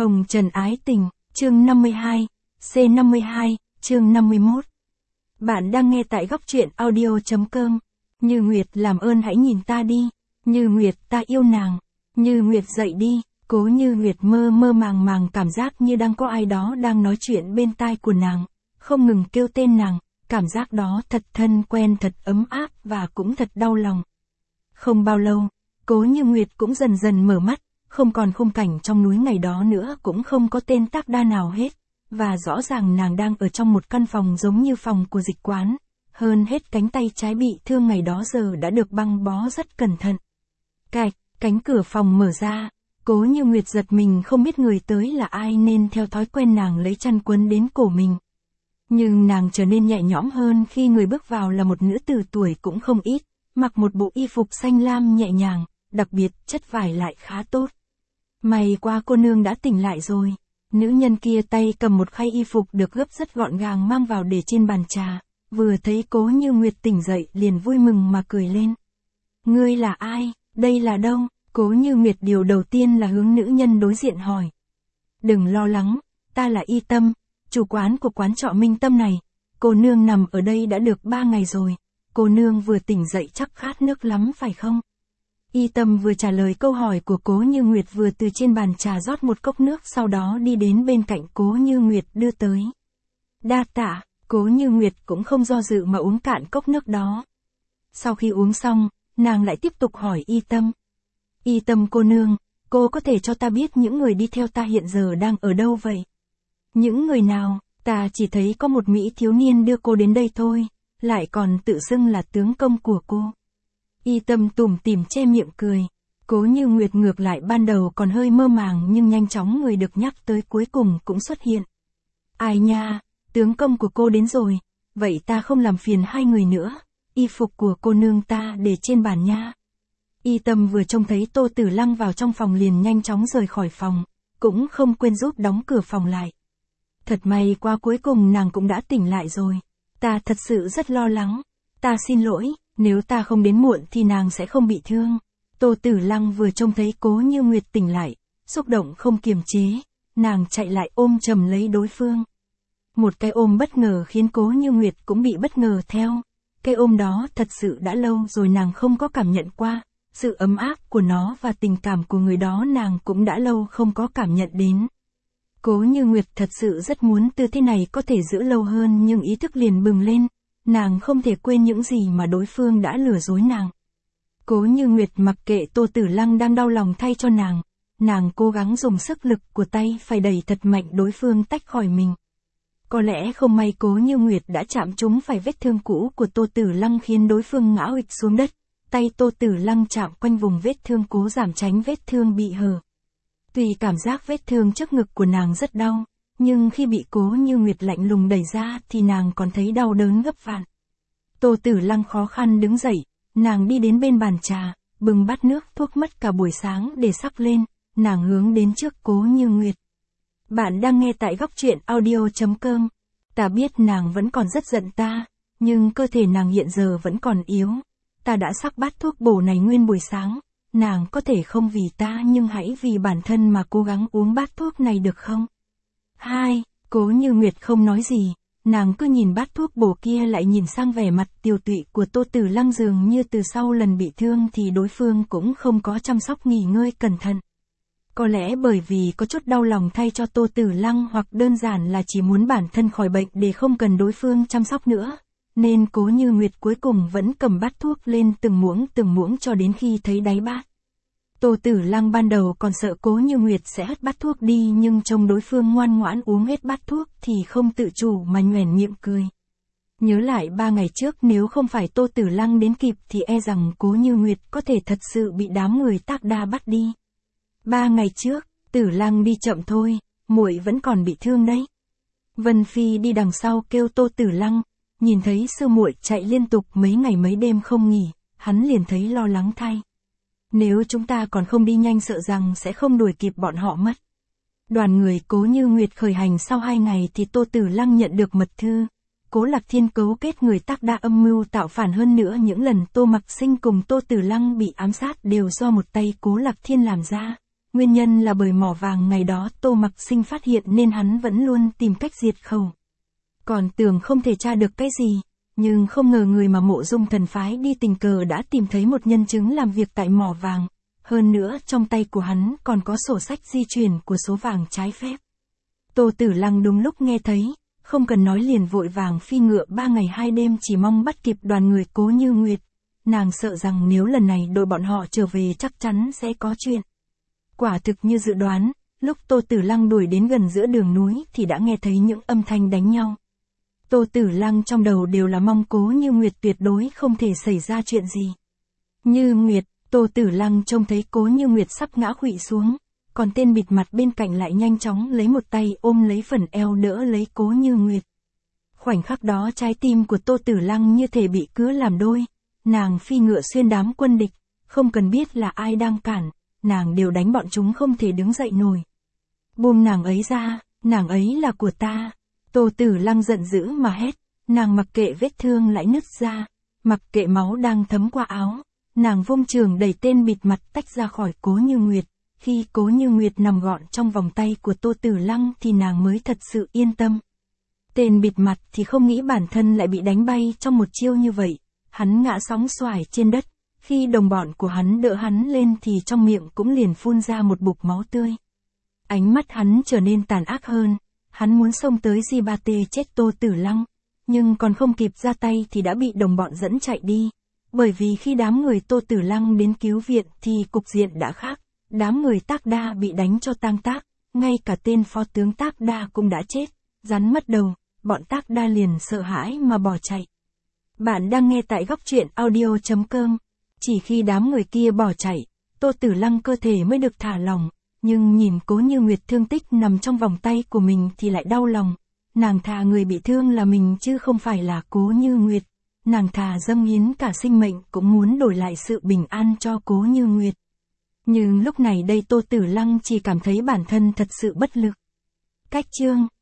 Hồng Trần ái tình, chương 52, C52, chương 51. Bạn đang nghe tại góc truyện audio.com. Như Nguyệt làm ơn hãy nhìn ta đi. Như Nguyệt ta yêu nàng. Như Nguyệt dậy đi. Cố Như Nguyệt mơ mơ màng màng cảm giác như đang có ai đó đang nói chuyện bên tai của nàng, không ngừng kêu tên nàng, cảm giác đó thật thân quen, thật ấm áp và cũng thật đau lòng. Không bao lâu, Cố Như Nguyệt cũng dần dần mở mắt, không còn khung cảnh trong núi ngày đó nữa, cũng không có tên tác đa nào hết, và rõ ràng nàng đang ở trong một căn phòng giống như phòng của dịch quán, hơn hết cánh tay trái bị thương ngày đó giờ đã được băng bó rất cẩn thận. Cạch, cánh cửa phòng mở ra. Cố Như Nguyệt giật mình không biết người tới là ai nên theo thói quen nàng lấy chăn quấn đến cổ mình. Nhưng nàng trở nên nhẹ nhõm hơn khi người bước vào là một nữ tử tuổi cũng không ít, mặc một bộ y phục xanh lam nhẹ nhàng, đặc biệt chất vải lại khá tốt. May quá cô nương đã tỉnh lại rồi. Nữ nhân kia tay cầm một khay y phục được gấp rất gọn gàng mang vào để trên bàn trà, vừa thấy Cố Như Nguyệt tỉnh dậy liền vui mừng mà cười lên. Ngươi là ai, đây là đâu? Cố Như Nguyệt điều đầu tiên là hướng nữ nhân đối diện hỏi. Đừng lo lắng, ta là Y Tâm, chủ quán của quán trọ Minh Tâm này. Cô nương nằm ở đây đã được 3 ngày rồi. Cô nương vừa tỉnh dậy chắc khát nước lắm phải không? Y Tâm vừa trả lời câu hỏi của Cố Như Nguyệt vừa từ trên bàn trà rót một cốc nước, sau đó đi đến bên cạnh Cố Như Nguyệt đưa tới. Đa tạ. Cố Như Nguyệt cũng không do dự mà uống cạn cốc nước đó. Sau khi uống xong, nàng lại tiếp tục hỏi Y Tâm. Y Tâm cô nương, cô có thể cho ta biết những người đi theo ta hiện giờ đang ở đâu vậy? Những người nào? Ta chỉ thấy có một mỹ thiếu niên đưa cô đến đây thôi, lại còn tự xưng là tướng công của cô. Y Tâm tủm tỉm che miệng cười. Cố Như Nguyệt ngược lại ban đầu còn hơi mơ màng nhưng nhanh chóng người được nhắc tới cuối cùng cũng xuất hiện. Ai nha, tướng công của cô đến rồi, vậy ta không làm phiền hai người nữa, y phục của cô nương ta để trên bàn nha. Y Tâm vừa trông thấy Tô Tử Lăng vào trong phòng liền nhanh chóng rời khỏi phòng, cũng không quên giúp đóng cửa phòng lại. Thật may quá cuối cùng nàng cũng đã tỉnh lại rồi. Ta thật sự rất lo lắng. Ta xin lỗi, nếu ta không đến muộn thì nàng sẽ không bị thương. Tô Tử Lăng vừa trông thấy Cố Như Nguyệt tỉnh lại, xúc động không kiềm chế, nàng chạy lại ôm chầm lấy đối phương. Một cái ôm bất ngờ khiến Cố Như Nguyệt cũng bị bất ngờ theo. Cái ôm đó thật sự đã lâu rồi nàng không có cảm nhận qua. Sự ấm áp của nó và tình cảm của người đó nàng cũng đã lâu không có cảm nhận đến. Cố Như Nguyệt thật sự rất muốn tư thế này có thể giữ lâu hơn nhưng ý thức liền bừng lên, nàng không thể quên những gì mà đối phương đã lừa dối nàng. Cố Như Nguyệt mặc kệ Tô Tử Lăng đang đau lòng thay cho nàng cố gắng dùng sức lực của tay phải đẩy thật mạnh đối phương tách khỏi mình. Có lẽ không may Cố Như Nguyệt đã chạm trúng phải vết thương cũ của Tô Tử Lăng khiến đối phương ngã ụịch xuống đất. Tay Tô Tử Lăng chạm quanh vùng vết thương cố giảm tránh vết thương bị hở. Tuy cảm giác vết thương trước ngực của nàng rất đau, nhưng khi bị Cố Như Nguyệt lạnh lùng đẩy ra thì nàng còn thấy đau đớn gấp vạn. Tô Tử Lăng khó khăn đứng dậy, nàng đi đến bên bàn trà, bưng bát nước thuốc mất cả buổi sáng để sắc lên, nàng hướng đến trước Cố Như Nguyệt. Bạn đang nghe tại góc truyện audio.com. Ta biết nàng vẫn còn rất giận ta, nhưng cơ thể nàng hiện giờ vẫn còn yếu. Ta đã sắc bát thuốc bổ này nguyên buổi sáng, nàng có thể không vì ta nhưng hãy vì bản thân mà cố gắng uống bát thuốc này được không? Cố Như Nguyệt không nói gì, nàng cứ nhìn bát thuốc bổ kia lại nhìn sang vẻ mặt tiều tụy của Tô Tử Lăng, dường như từ sau lần bị thương thì đối phương cũng không có chăm sóc nghỉ ngơi cẩn thận. Có lẽ bởi vì có chút đau lòng thay cho Tô Tử Lăng hoặc đơn giản là chỉ muốn bản thân khỏi bệnh để không cần đối phương chăm sóc nữa. Nên Cố Như Nguyệt cuối cùng vẫn cầm bát thuốc lên từng muỗng cho đến khi thấy đáy bát. Tô Tử Lăng ban đầu còn sợ Cố Như Nguyệt sẽ hất bát thuốc đi nhưng trông đối phương ngoan ngoãn uống hết bát thuốc thì không tự chủ mà nhoẻn miệng cười. Nhớ lại 3 ngày trước nếu không phải Tô Tử Lăng đến kịp thì e rằng Cố Như Nguyệt có thể thật sự bị đám người tác đa bắt đi. 3 ngày trước, Tử Lăng đi chậm thôi, muội vẫn còn bị thương đấy. Vân Phi đi đằng sau kêu Tô Tử Lăng. Nhìn thấy sư muội chạy liên tục mấy ngày mấy đêm không nghỉ, hắn liền thấy lo lắng thay. Nếu chúng ta còn không đi nhanh sợ rằng sẽ không đuổi kịp bọn họ mất. Đoàn người Cố Như Nguyệt khởi hành sau 2 ngày thì Tô Tử Lăng nhận được mật thư. Cố Lạc Thiên cấu kết người tác đa âm mưu tạo phản, hơn nữa những lần Tô Mặc Sinh cùng Tô Tử Lăng bị ám sát đều do một tay Cố Lạc Thiên làm ra. Nguyên nhân là bởi mỏ vàng ngày đó Tô Mặc Sinh phát hiện nên hắn vẫn luôn tìm cách diệt khẩu. Còn tưởng không thể tra được cái gì, nhưng không ngờ người mà Mộ Dung Thần phái đi tình cờ đã tìm thấy một nhân chứng làm việc tại mỏ vàng. Hơn nữa trong tay của hắn còn có sổ sách di chuyển của số vàng trái phép. Tô Tử Lăng đúng lúc nghe thấy, không cần nói liền vội vàng phi ngựa 3 ngày 2 đêm chỉ mong bắt kịp đoàn người Cố Như Nguyệt. Nàng sợ rằng nếu lần này đội bọn họ trở về chắc chắn sẽ có chuyện. Quả thực như dự đoán, lúc Tô Tử Lăng đuổi đến gần giữa đường núi thì đã nghe thấy những âm thanh đánh nhau. Tô Tử Lăng trong đầu đều là mong Cố Như Nguyệt tuyệt đối không thể xảy ra chuyện gì. Như Nguyệt, Tô Tử Lăng trông thấy Cố Như Nguyệt sắp ngã khuỵu xuống, còn tên bịt mặt bên cạnh lại nhanh chóng lấy một tay ôm lấy phần eo đỡ lấy Cố Như Nguyệt. Khoảnh khắc đó trái tim của Tô Tử Lăng như thể bị cứa làm đôi, nàng phi ngựa xuyên đám quân địch, không cần biết là ai đang cản, nàng đều đánh bọn chúng không thể đứng dậy nổi. Buông nàng ấy ra, nàng ấy là của ta. Tô Tử Lăng giận dữ mà hét, nàng mặc kệ vết thương lại nứt ra, mặc kệ máu đang thấm qua áo, nàng vung trường đẩy tên bịt mặt tách ra khỏi Cố Như Nguyệt. Khi Cố Như Nguyệt nằm gọn trong vòng tay của Tô Tử Lăng thì nàng mới thật sự yên tâm. Tên bịt mặt thì không nghĩ bản thân lại bị đánh bay trong một chiêu như vậy, hắn ngã sóng xoài trên đất, khi đồng bọn của hắn đỡ hắn lên thì trong miệng cũng liền phun ra một bục máu tươi. Ánh mắt hắn trở nên tàn ác hơn, hắn muốn xông tới Di Ba Tê chết Tô Tử Lăng, nhưng còn không kịp ra tay thì đã bị đồng bọn dẫn chạy đi, bởi vì khi đám người Tô Tử Lăng đến cứu viện thì cục diện đã khác. Đám người Tác Đa bị đánh cho tang tác, ngay cả tên phó tướng Tác Đa cũng đã chết, rắn mất đầu, bọn Tác Đa liền sợ hãi mà bỏ chạy. Bạn đang nghe tại góc truyện audio.com. Chỉ khi đám người kia bỏ chạy, Tô Tử Lăng cơ thể mới được thả lỏng, nhưng nhìn Cố Như Nguyệt thương tích nằm trong vòng tay của mình thì lại đau lòng. Nàng thà người bị thương là mình chứ không phải là Cố Như Nguyệt. Nàng thà dâng hiến cả sinh mệnh cũng muốn đổi lại sự bình an cho Cố Như Nguyệt. Nhưng lúc này đây Tô Tử Lăng chỉ cảm thấy bản thân thật sự bất lực. Cách chương